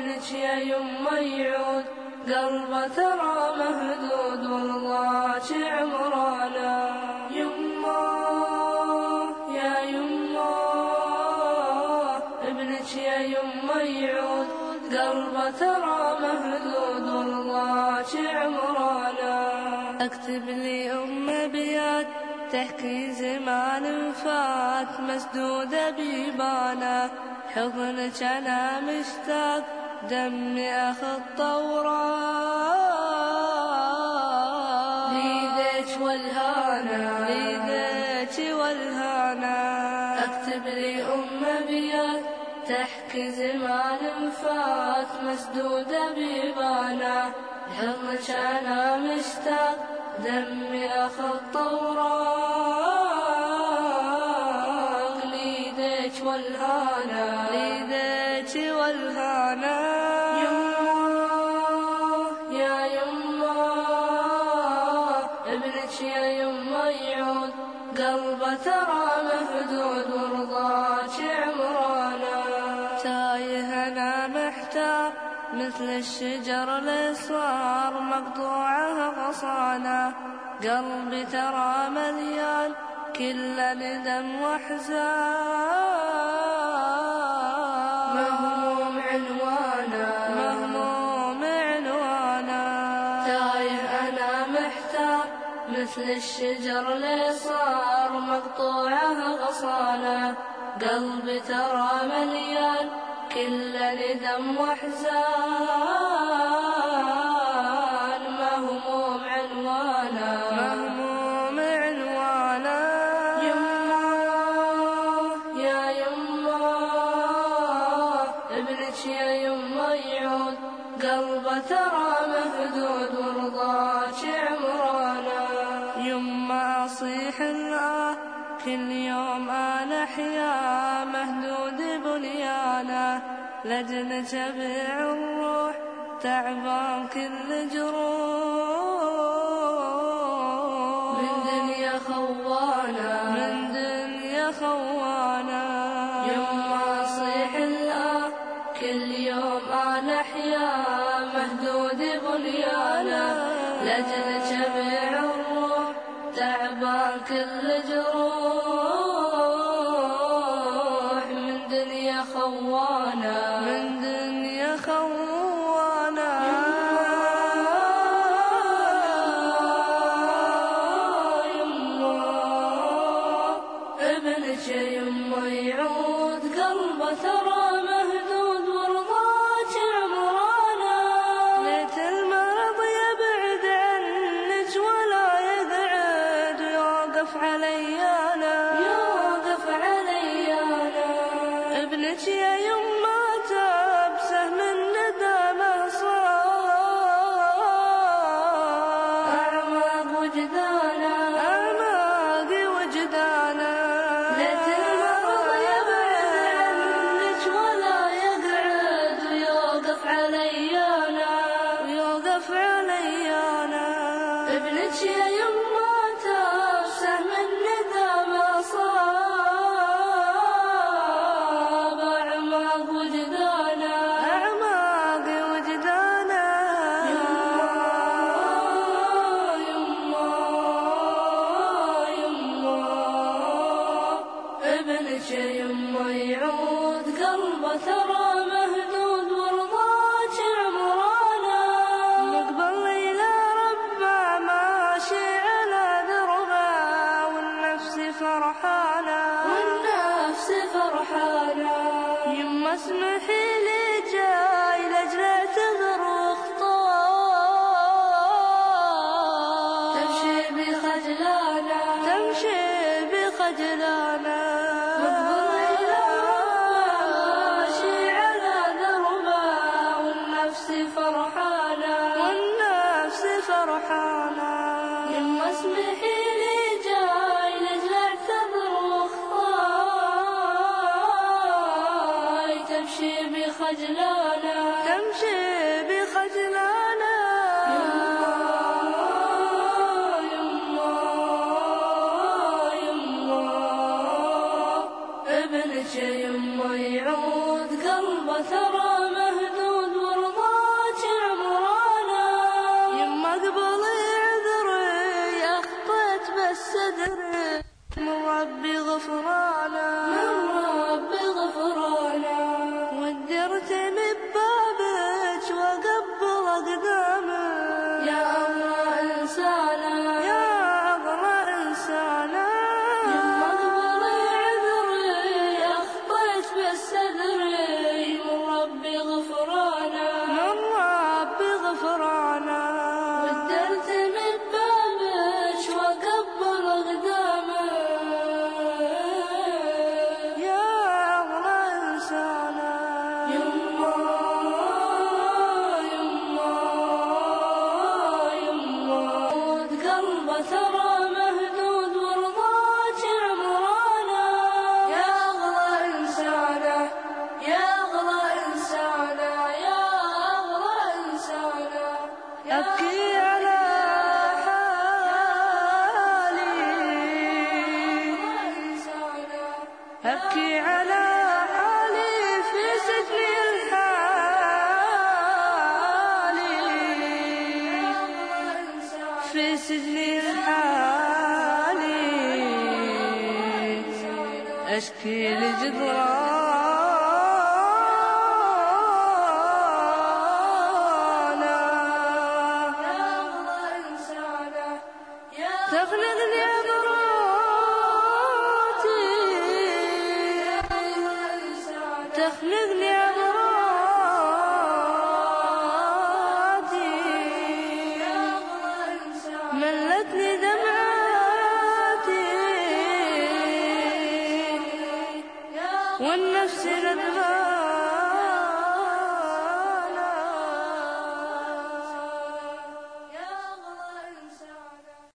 ابنك يا يمه يعود قلبه ترى مهدود والله عمرانا. يمه يا يمه ابنك يا يمه يعود قلبه ترى مهدود والله عمرانا. اكتب لي ابيات تحكي زمان فات مسدودة بيبانا، حضنك أنا مشتاق دمي أخط طوران، ليدك والهانا ليدك والهانا. اكتب لي أبيات تحكي زمان فات مسدودة بيبانا، حضنك أنا مشتاق دمي أخط طوران، ليدك والهانا ليدك والهانا. يمه يا يمه ابنك يا يمه يعود قلبه ترى مهدود ورضاك عمرانا. تايه أنا محتار مثل الشجر الأسوار مقطوعه غصانا، قلبي ترى مليان كل ندم واحزان، مهموم عنوانا مهموم عنوانا. تايه أنا محتار مثل الشجر الأسوار مقطوعه غصانا، قلبي ترى مليان كل ندم واحزان، مهموم عنوانا مهموم عنوانا. يمه يا يمه ابنك يا يمه يعود قلبه ترى مهدود ورضاك عمرانا. يمه أصيح الله كل يوم أنا أحيا مهدود بنيانا، لجنك أبيع الروح تعبان كل جروح، من دنيا خوانا من دنيا خوانا. يما أصيح الله كل يوم أنا أحيا مهدود بنيانا، لجنك أبيع الروح تعبان كل جروح، من دنيا خوانا من دنيا خوانا. يمه ابنك يا يمه يعود قلبه ترى مهدود ورضاك عمرانا. ليت المرض يبعد عنك ولا يقعد ويوقف عليانا يوقف عليانا. ابنك يا يمه تاب سهم الندامة صار أعماق وجدانا أعماق وجدانا. ليت المرض يبعد عنك ولا يقعد ويوقف عليانا ويوقف عليانا. ابنك يا يمه تاب سهم الندامة صاب أعماق وجدانا أعماق وجدانا. يمه يمه ابنك يا يمه يعود قلبه ترى مهدود ورضاك عمرانا. نقبل إلى ربه ماشي على دربه والنفس فرحانة والنفس فرحانة. يما اسمحي لي جاي لأجل اعتذر واخطار، تمشي بخجلانا تمشي بخجلانا. نقبل إلى ربه ماشي على دربه والنفس فرحانة والنفس فرحانة. يما اسمحي لي جاي لأجل اعتذر واخطار، تمشي بخجلانا تمشي بخجلانا. يمه يمه ابنك يا يمه يعود قلبه ترى مهدود سجني بحالي أشكي لجدرانا تخلقني عبراتي تخلقني عبراتي